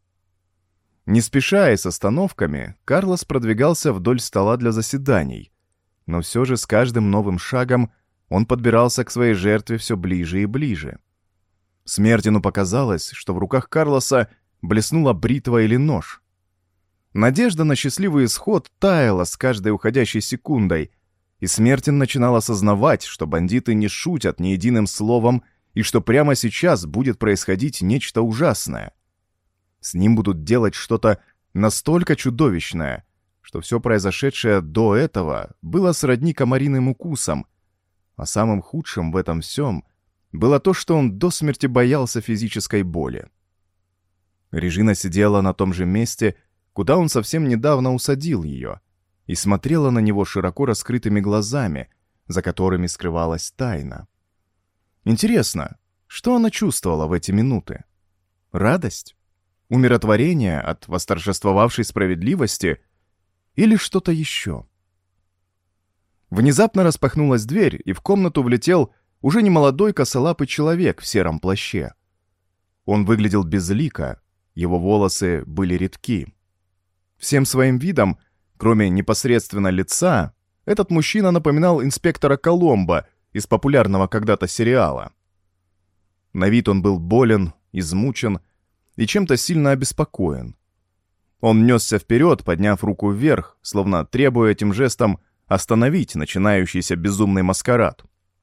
Не спеша и с остановками, Карлос продвигался вдоль стола для заседаний, но все же с каждым новым шагом он подбирался к своей жертве все ближе и ближе. Смертину показалось, что в руках Карлоса блеснула бритва или нож. Надежда на счастливый исход таяла с каждой уходящей секундой, и Смертин начинал осознавать, что бандиты не шутят ни единым словом и что прямо сейчас будет происходить нечто ужасное. С ним будут делать что-то настолько чудовищное, что все произошедшее до этого было сродни комариным укусам, а самым худшим в этом всем было то, что он до смерти боялся физической боли. Режина сидела на том же месте, куда он совсем недавно усадил ее, и смотрела на него широко раскрытыми глазами, за которыми скрывалась тайна. Интересно, что она чувствовала в эти минуты? Радость? Умиротворение от восторжествовавшей справедливости? Или что-то еще? Внезапно распахнулась дверь, и в комнату влетел уже немолодой косолапый человек в сером плаще. Он выглядел безлико, его волосы были редки. Всем своим видом, кроме непосредственно лица, этот мужчина напоминал инспектора Коломбо из популярного когда-то сериала. На вид он был болен, измучен и чем-то сильно обеспокоен. Он несся вперед, подняв руку вверх, словно требуя этим жестом остановить начинающийся безумный маскарад.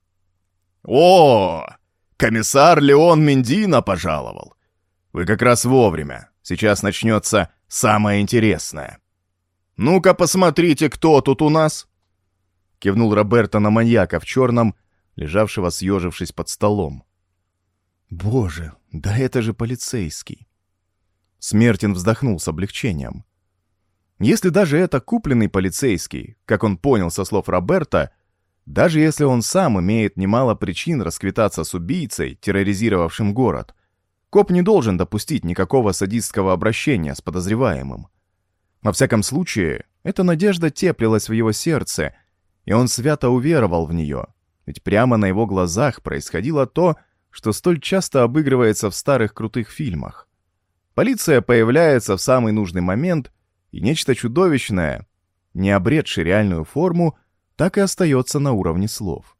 «О, комиссар Леон Мендино пожаловал! Вы как раз вовремя. Сейчас начнется самое интересное. Ну-ка посмотрите, кто тут у нас!» Кивнул Роберто на маньяка в черном, лежавшего съежившись под столом. «Боже, да это же полицейский!» Смертин вздохнул с облегчением. Если даже это купленный полицейский, как он понял со слов Роберто, даже если он сам имеет немало причин расквитаться с убийцей, терроризировавшим город, Коп не должен допустить никакого садистского обращения с подозреваемым. Во всяком случае, эта надежда теплилась в его сердце, и он свято уверовал в нее, ведь прямо на его глазах происходило то, что столь часто обыгрывается в старых крутых фильмах. Полиция появляется в самый нужный момент, и нечто чудовищное, не обретшее реальную форму, так и остается на уровне слов.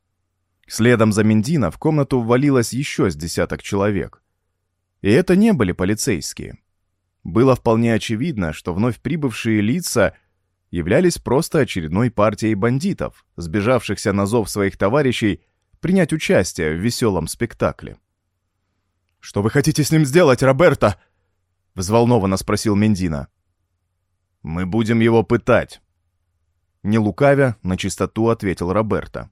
Следом за Мендино в комнату ввалилось еще с десяток человек. И это не были полицейские. Было вполне очевидно, что вновь прибывшие лица являлись просто очередной партией бандитов, сбежавшихся на зов своих товарищей принять участие в веселом спектакле. «Что вы хотите с ним сделать, Роберто?» — взволнованно спросил Мендино. «Мы будем его пытать», — не лукавя, на чистоту ответил Роберто.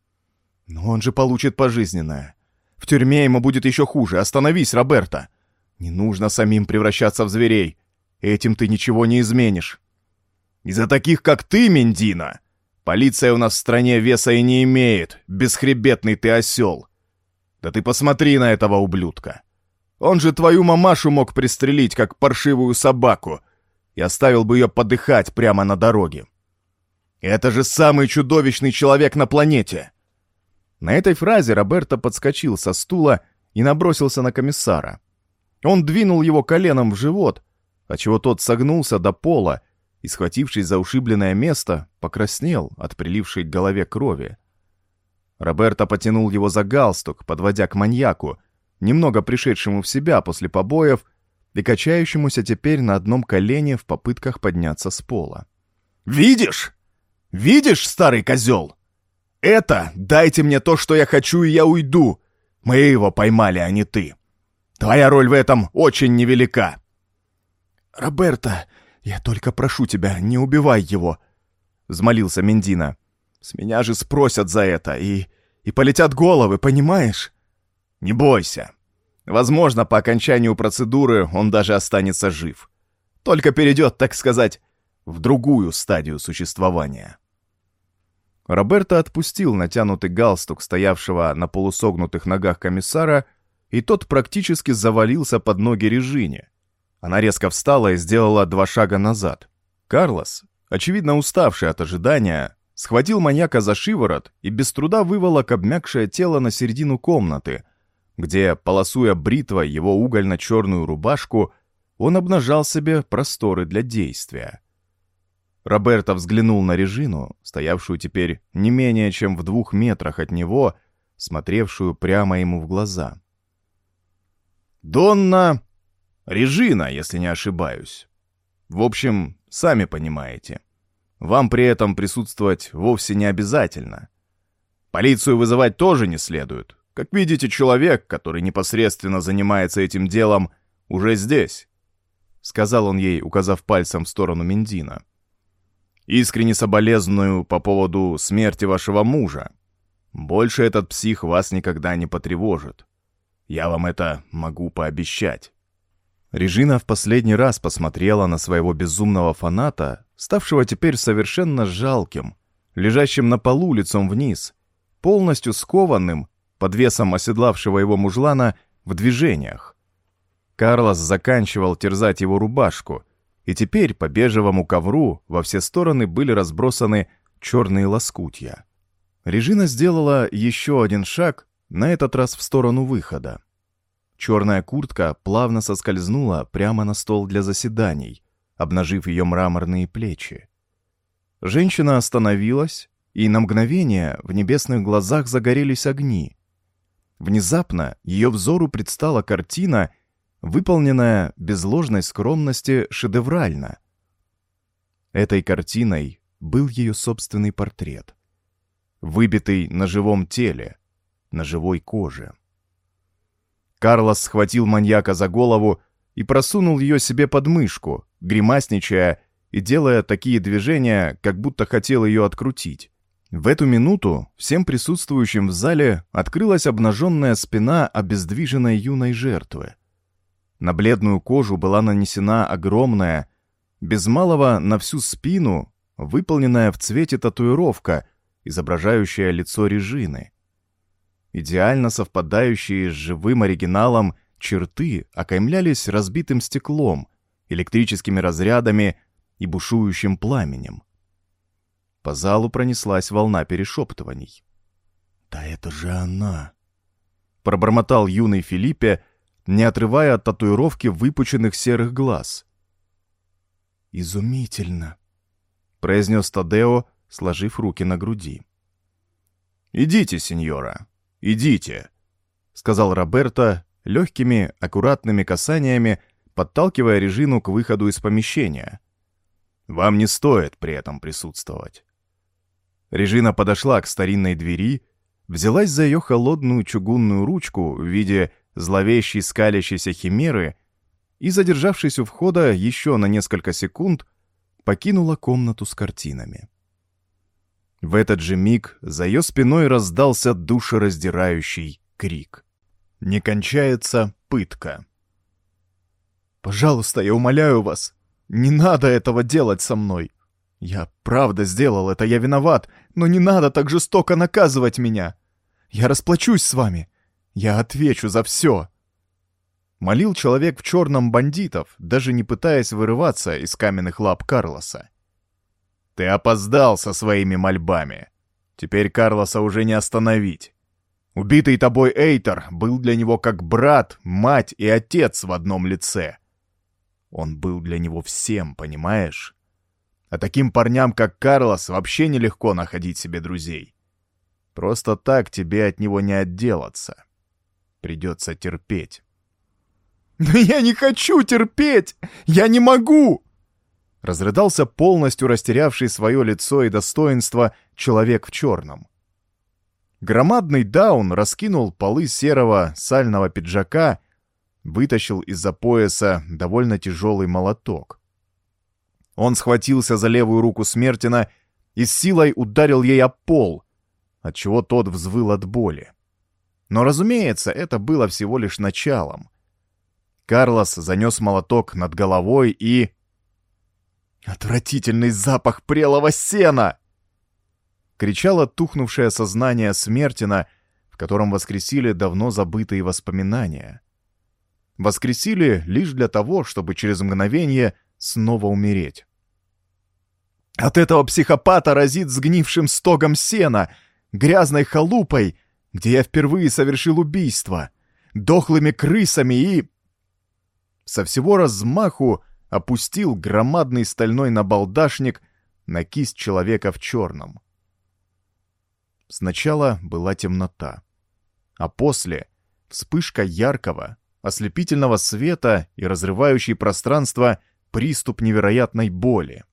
«Но он же получит пожизненное. В тюрьме ему будет еще хуже. Остановись, Роберто. Не нужно самим превращаться в зверей. Этим ты ничего не изменишь. Из-за таких, как ты, Мендино, полиция у нас в стране веса и не имеет, бесхребетный ты осел. Да ты посмотри на этого ублюдка. Он же твою мамашу мог пристрелить, как паршивую собаку, и оставил бы ее подыхать прямо на дороге. Это же самый чудовищный человек на планете!» На этой фразе Роберто подскочил со стула и набросился на комиссара. Он двинул его коленом в живот, отчего тот согнулся до пола и, схватившись за ушибленное место, покраснел от прилившей к голове крови. Роберто потянул его за галстук, подводя к маньяку, немного пришедшему в себя после побоев и качающемуся теперь на одном колене в попытках подняться с пола. «Видишь? Видишь, старый козел? Это дайте мне то, что я хочу, и я уйду. Мы его поймали, а не ты. Твоя роль в этом очень невелика». «Роберто, я только прошу тебя, не убивай его», — взмолился Мендино. «С меня же спросят за это, и, и полетят головы, понимаешь?» «Не бойся. Возможно, по окончанию процедуры он даже останется жив. Только перейдет, так сказать, в другую стадию существования». Роберто отпустил натянутый галстук стоявшего на полусогнутых ногах комиссара, и тот практически завалился под ноги Режине. Она резко встала и сделала два шага назад. Карлос, очевидно уставший от ожидания, схватил маньяка за шиворот и без труда выволок обмякшее тело на середину комнаты, где, полосуя бритвой его угольно-черную рубашку, он обнажал себе просторы для действия. Роберто взглянул на Режину, стоявшую теперь не менее чем в двух метрах от него, смотревшую прямо ему в глаза. «Донна Режина, если не ошибаюсь. В общем, сами понимаете. Вам при этом присутствовать вовсе не обязательно. Полицию вызывать тоже не следует. Как видите, человек, который непосредственно занимается этим делом, уже здесь», — сказал он ей, указав пальцем в сторону Мендино. «Искренне соболезную по поводу смерти вашего мужа. Больше этот псих вас никогда не потревожит. Я вам это могу пообещать». Режина в последний раз посмотрела на своего безумного фаната, ставшего теперь совершенно жалким, лежащим на полу лицом вниз, полностью скованным, под весом оседлавшего его мужлана, в движениях. Карлос заканчивал терзать его рубашку, и теперь по бежевому ковру во все стороны были разбросаны черные лоскутья. Режина сделала еще один шаг, на этот раз в сторону выхода. Черная куртка плавно соскользнула прямо на стол для заседаний, обнажив ее мраморные плечи. Женщина остановилась, и на мгновение в небесных глазах загорелись огни. Внезапно ее взору предстала картина, выполненная без ложной скромности шедеврально. Этой картиной был ее собственный портрет, выбитый на живом теле, на живой коже. Карлос схватил маньяка за голову и просунул ее себе под мышку, гримасничая и делая такие движения, как будто хотел ее открутить. В эту минуту всем присутствующим в зале открылась обнаженная спина обездвиженной юной жертвы. На бледную кожу была нанесена огромная, без малого на всю спину, выполненная в цвете татуировка, изображающая лицо Режины. Идеально совпадающие с живым оригиналом черты окаймлялись разбитым стеклом, электрическими разрядами и бушующим пламенем. По залу пронеслась волна перешептываний. «Да это же она!» — пробормотал юный Филиппе, не отрывая от татуировки выпученных серых глаз. «Изумительно!» — произнес Тадео, сложив руки на груди. «Идите, сеньора, идите!» — сказал Роберто, легкими, аккуратными касаниями, подталкивая Режину к выходу из помещения. «Вам не стоит при этом присутствовать». Режина подошла к старинной двери, взялась за ее холодную чугунную ручку в виде зловещей скалящейся химеры и, задержавшись у входа еще на несколько секунд, покинула комнату с картинами. В этот же миг за ее спиной раздался душераздирающий крик. Не кончается пытка. «Пожалуйста, я умоляю вас, не надо этого делать со мной. Я правда сделал это, я виноват, но не надо так жестоко наказывать меня. Я расплачусь с вами, я отвечу за все». Молил человек в черном бандитов, даже не пытаясь вырываться из каменных лап Карлоса. «Ты опоздал со своими мольбами. Теперь Карлоса уже не остановить. Убитый тобой Эйтор был для него как брат, мать и отец в одном лице. Он был для него всем, понимаешь? А таким парням, как Карлос, вообще нелегко находить себе друзей. Просто так тебе от него не отделаться. Придется терпеть». «Но я не хочу терпеть! Я не могу!» Разрыдался полностью растерявший свое лицо и достоинство человек в черном. Громадный даун раскинул полы серого сального пиджака, вытащил из-за пояса довольно тяжелый молоток. Он схватился за левую руку Смертина и с силой ударил ей об пол, отчего тот взвыл от боли. Но, разумеется, это было всего лишь началом. Карлос занес молоток над головой и... «Отвратительный запах прелого сена!» — кричало тухнувшее сознание Смертина, в котором воскресили давно забытые воспоминания. Воскресили лишь для того, чтобы через мгновение снова умереть. «От этого психопата разит сгнившим стогом сена, грязной халупой, где я впервые совершил убийство, дохлыми крысами и...» Со всего размаху опустил громадный стальной набалдашник на кисть человека в черном. Сначала была темнота, а после — вспышка яркого, ослепительного света и разрывающий пространство приступ невероятной боли.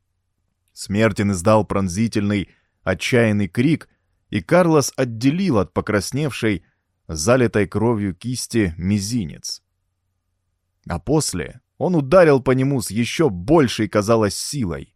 Смертин издал пронзительный, отчаянный крик, и Карлос отделил от покрасневшей, залитой кровью кисти мизинец. А после он ударил по нему с еще большей, казалось, силой.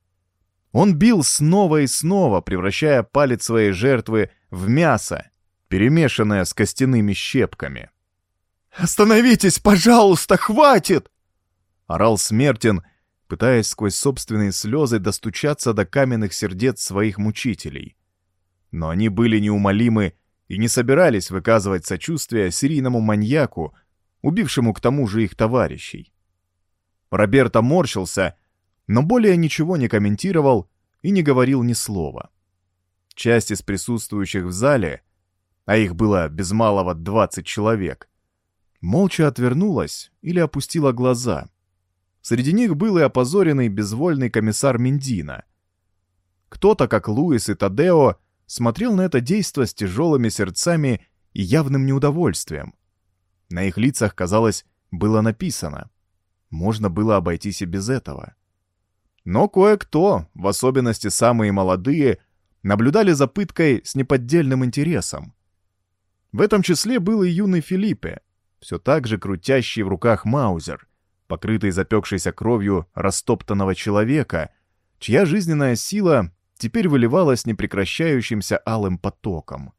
Он бил снова и снова, превращая палец своей жертвы в мясо, перемешанное с костяными щепками. «Остановитесь, пожалуйста, хватит!» — орал Смертин, пытаясь сквозь собственные слезы достучаться до каменных сердец своих мучителей. Но они были неумолимы и не собирались выказывать сочувствие серийному маньяку, убившему к тому же их товарищей. Роберто морщился, но более ничего не комментировал и не говорил ни слова. Часть из присутствующих в зале, а их было без малого двадцать человек, молча отвернулась или опустила глаза. Среди них был и опозоренный безвольный комиссар Мендина. Кто-то, как Луис и Тадео, смотрел на это действо с тяжелыми сердцами и явным неудовольствием. На их лицах, казалось, было написано: можно было обойтись и без этого. Но кое-кто, в особенности самые молодые, наблюдали за пыткой с неподдельным интересом. В этом числе был и юный Филиппе, все так же крутящий в руках маузер, покрытый запекшейся кровью растоптанного человека, чья жизненная сила теперь выливалась непрекращающимся алым потоком.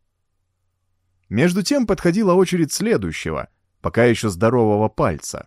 Между тем подходила очередь следующего, пока еще здорового пальца.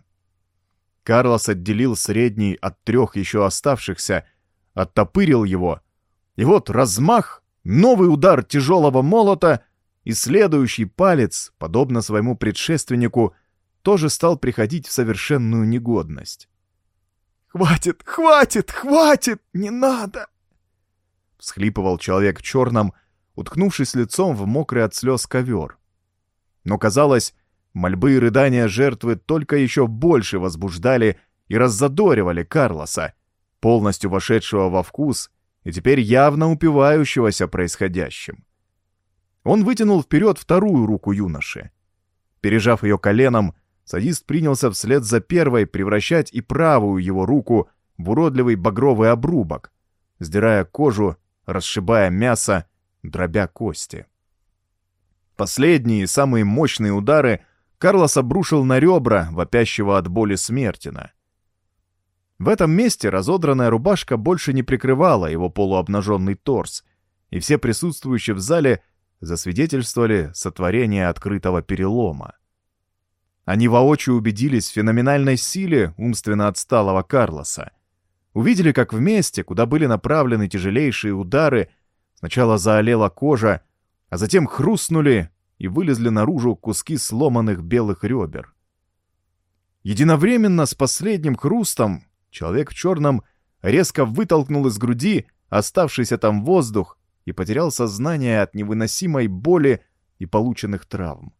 Карлос отделил средний от трех еще оставшихся, оттопырил его, и вот размах, новый удар тяжелого молота, и следующий палец, подобно своему предшественнику, тоже стал приходить в совершенную негодность. «Хватит, хватит, хватит! Не надо!» Всхлипывал человек в черном, уткнувшись лицом в мокрый от слез ковер. Но, казалось, мольбы и рыдания жертвы только еще больше возбуждали и раззадоривали Карлоса, полностью вошедшего во вкус и теперь явно упивающегося происходящим. Он вытянул вперед вторую руку юноши. Пережав ее коленом, садист принялся вслед за первой превращать и правую его руку в уродливый багровый обрубок, сдирая кожу, расшибая мясо, дробя кости. Последние, самые мощные удары Карлос обрушил на ребра вопящего от боли Смертина. В этом месте разодранная рубашка больше не прикрывала его полуобнаженный торс, и все присутствующие в зале засвидетельствовали сотворение открытого перелома. Они воочию убедились в феноменальной силе умственно отсталого Карлоса. Увидели, как в месте, куда были направлены тяжелейшие удары, сначала заолела кожа, а затем хрустнули и вылезли наружу куски сломанных белых ребер. Единовременно с последним хрустом человек в черном резко вытолкнул из груди оставшийся там воздух и потерял сознание от невыносимой боли и полученных травм.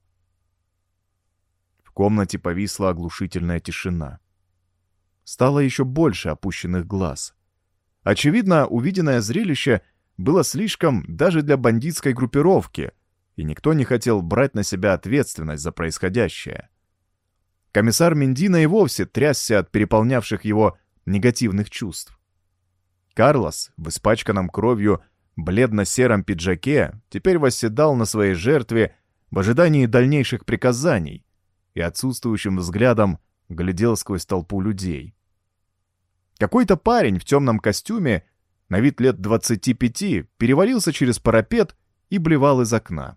В комнате повисла оглушительная тишина. Стало еще больше опущенных глаз. Очевидно, увиденное зрелище было слишком даже для бандитской группировки, и никто не хотел брать на себя ответственность за происходящее. Комиссар Мендина и вовсе трясся от переполнявших его негативных чувств. Карлос в испачканном кровью бледно-сером пиджаке теперь восседал на своей жертве в ожидании дальнейших приказаний и отсутствующим взглядом глядел сквозь толпу людей. Какой-то парень в темном костюме, на вид лет двадцати пяти, перевалился через парапет и блевал из окна.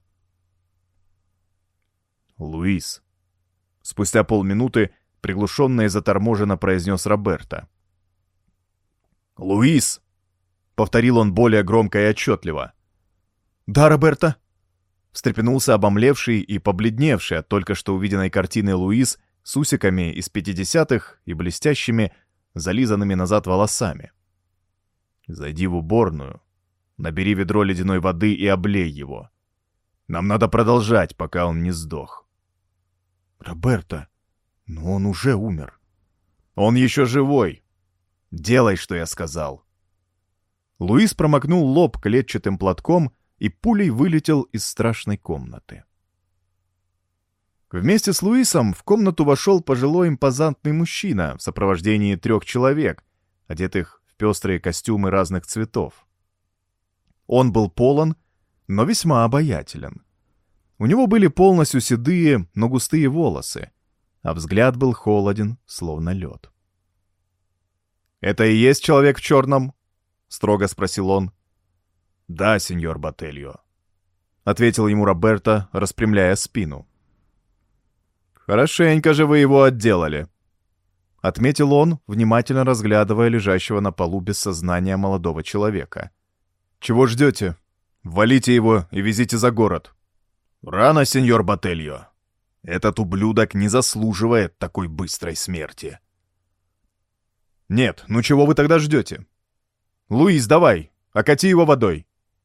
«Луис», — спустя полминуты приглушенно и заторможенно произнес Роберто. «Луис!» — повторил он более громко и отчетливо. «Да, Роберто!» — встрепенулся обомлевший и побледневший от только что увиденной картины Луис с усиками из пятидесятых и блестящими, зализанными назад волосами. «Зайди в уборную, набери ведро ледяной воды и облей его. Нам надо продолжать, пока он не сдох». «Роберто, но он уже умер». «Он еще живой. Делай, что я сказал». Луис промокнул лоб клетчатым платком и пулей вылетел из страшной комнаты. Вместе с Луисом в комнату вошел пожилой импозантный мужчина в сопровождении трех человек, одетых в пестрые костюмы разных цветов. Он был полон, но весьма обаятелен. У него были полностью седые, но густые волосы, а взгляд был холоден, словно лед. «Это и есть человек в черном?» — строго спросил он. «Да, сеньор Ботельо», — ответил ему Роберто, распрямляя спину. «Хорошенько же вы его отделали», — отметил он, внимательно разглядывая лежащего на полу без сознания молодого человека. «Чего ждете? Валите его и везите за город». «Рано, сеньор Ботельо. Этот ублюдок не заслуживает такой быстрой смерти». «Нет, ну чего вы тогда ждете? Луис, давай, окати его водой».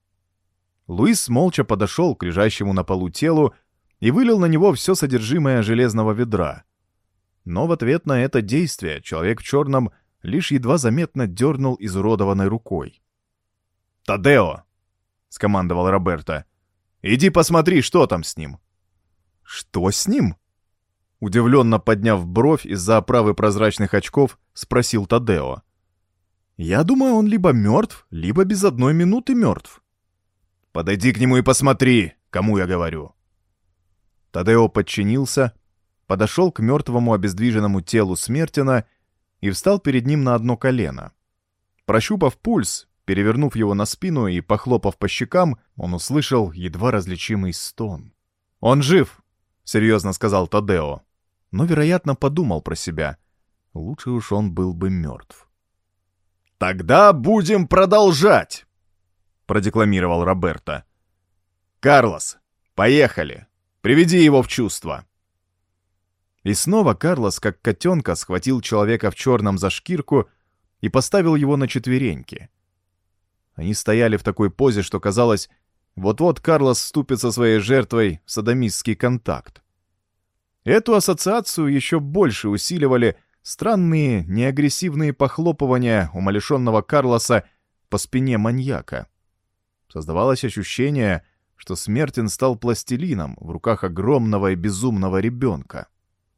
Луис молча подошел к лежащему на полу телу и вылил на него все содержимое железного ведра. Но в ответ на это действие человек в черном лишь едва заметно дернул изуродованной рукой. «Тадео!» — скомандовал Роберто. «Иди посмотри, что там с ним». «Что с ним?» Удивленно подняв бровь из-за оправы прозрачных очков, спросил Тадео. «Я думаю, он либо мертв, либо без одной минуты мертв». «Подойди к нему и посмотри, кому я говорю». Тадео подчинился, подошел к мертвому обездвиженному телу Смертина и встал перед ним на одно колено. Прощупав пульс, перевернув его на спину и похлопав по щекам, он услышал едва различимый стон. «Он жив!» — серьезно сказал Тадео, но, вероятно, подумал про себя. Лучше уж он был бы мертв. «Тогда будем продолжать!» — продекламировал Роберто. «Карлос, поехали! Приведи его в чувство!» И снова Карлос, как котенка, схватил человека в черном за шкирку и поставил его на четвереньки. Они стояли в такой позе, что казалось, вот-вот Карлос вступит со своей жертвой в содомистский контакт. Эту ассоциацию еще больше усиливали странные неагрессивные похлопывания умалишенного Карлоса по спине маньяка. Создавалось ощущение, что Смертин стал пластилином в руках огромного и безумного ребенка.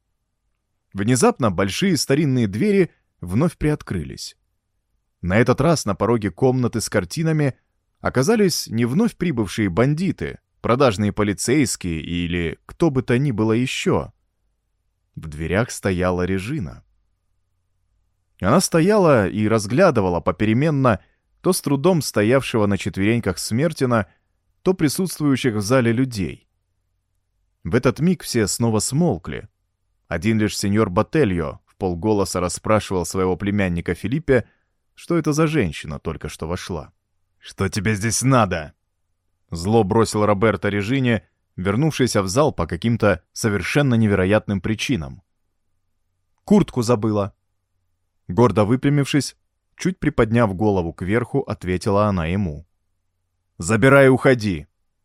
Внезапно большие старинные двери вновь приоткрылись. На этот раз на пороге комнаты с картинами оказались не вновь прибывшие бандиты, продажные полицейские или кто бы то ни было еще. В дверях стояла Режина. Она стояла и разглядывала попеременно то с трудом стоявшего на четвереньках Смертина, то присутствующих в зале людей. В этот миг все снова смолкли. Один лишь сеньор Ботельо вполголоса расспрашивал своего племянника Филиппе, что это за женщина только что вошла. «Что тебе здесь надо?» Зло бросил Роберто Режине, вернувшийся в зал по каким-то совершенно невероятным причинам. «Куртку забыла». Гордо выпрямившись, чуть приподняв голову кверху, ответила она ему. «Забирай и уходи».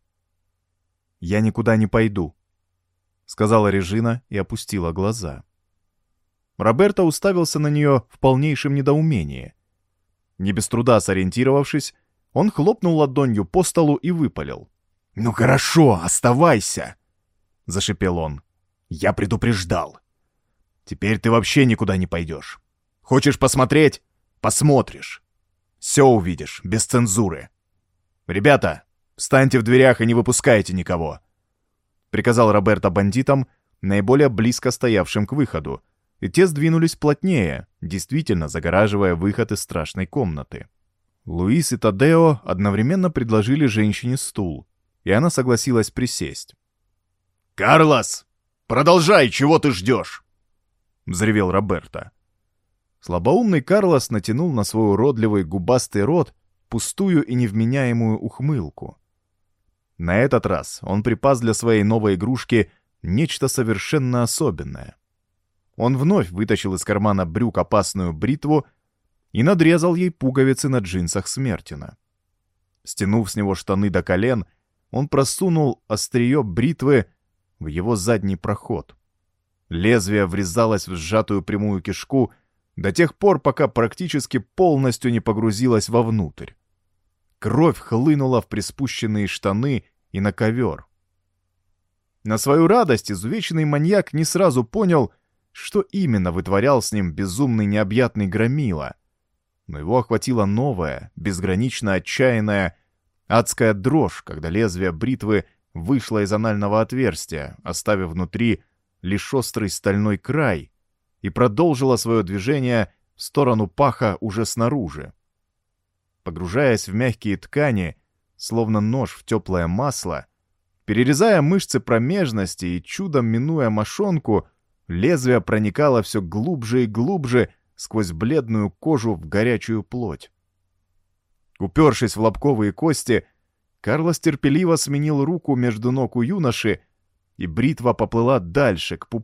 «Я никуда не пойду», — сказала Режина и опустила глаза. Роберто уставился на нее в полнейшем недоумении. Не без труда сориентировавшись, он хлопнул ладонью по столу и выпалил. «Ну хорошо, оставайся!» — зашипел он. «Я предупреждал. Теперь ты вообще никуда не пойдешь. Хочешь посмотреть? Посмотришь. Все увидишь, без цензуры. Ребята, встаньте в дверях и не выпускайте никого!» Приказал Роберто бандитам, наиболее близко стоявшим к выходу, и те сдвинулись плотнее, действительно загораживая выход из страшной комнаты. Луис и Тадео одновременно предложили женщине стул, и она согласилась присесть. «Карлос, продолжай, чего ты ждешь?» — взревел Роберто. Слабоумный Карлос натянул на свой уродливый губастый рот пустую и невменяемую ухмылку. На этот раз он припас для своей новой игрушки нечто совершенно особенное. Он вновь вытащил из кармана брюк опасную бритву и надрезал ей пуговицы на джинсах Смертина. Стянув с него штаны до колен, он просунул острие бритвы в его задний проход. Лезвие врезалось в сжатую прямую кишку до тех пор, пока практически полностью не погрузилось вовнутрь. Кровь хлынула в приспущенные штаны и на ковер. На свою радость изувеченный маньяк не сразу понял, что именно вытворял с ним безумный необъятный громила. Но его охватила новая, безгранично отчаянная, адская дрожь, когда лезвие бритвы вышло из анального отверстия, оставив внутри лишь острый стальной край, и продолжило свое движение в сторону паха уже снаружи. Погружаясь в мягкие ткани, словно нож в теплое масло, перерезая мышцы промежности и чудом минуя мошонку, лезвие проникало все глубже и глубже сквозь бледную кожу в горячую плоть. Упершись в лобковые кости, Карлос терпеливо сменил руку между ног у юноши, и бритва поплыла дальше, к пупку.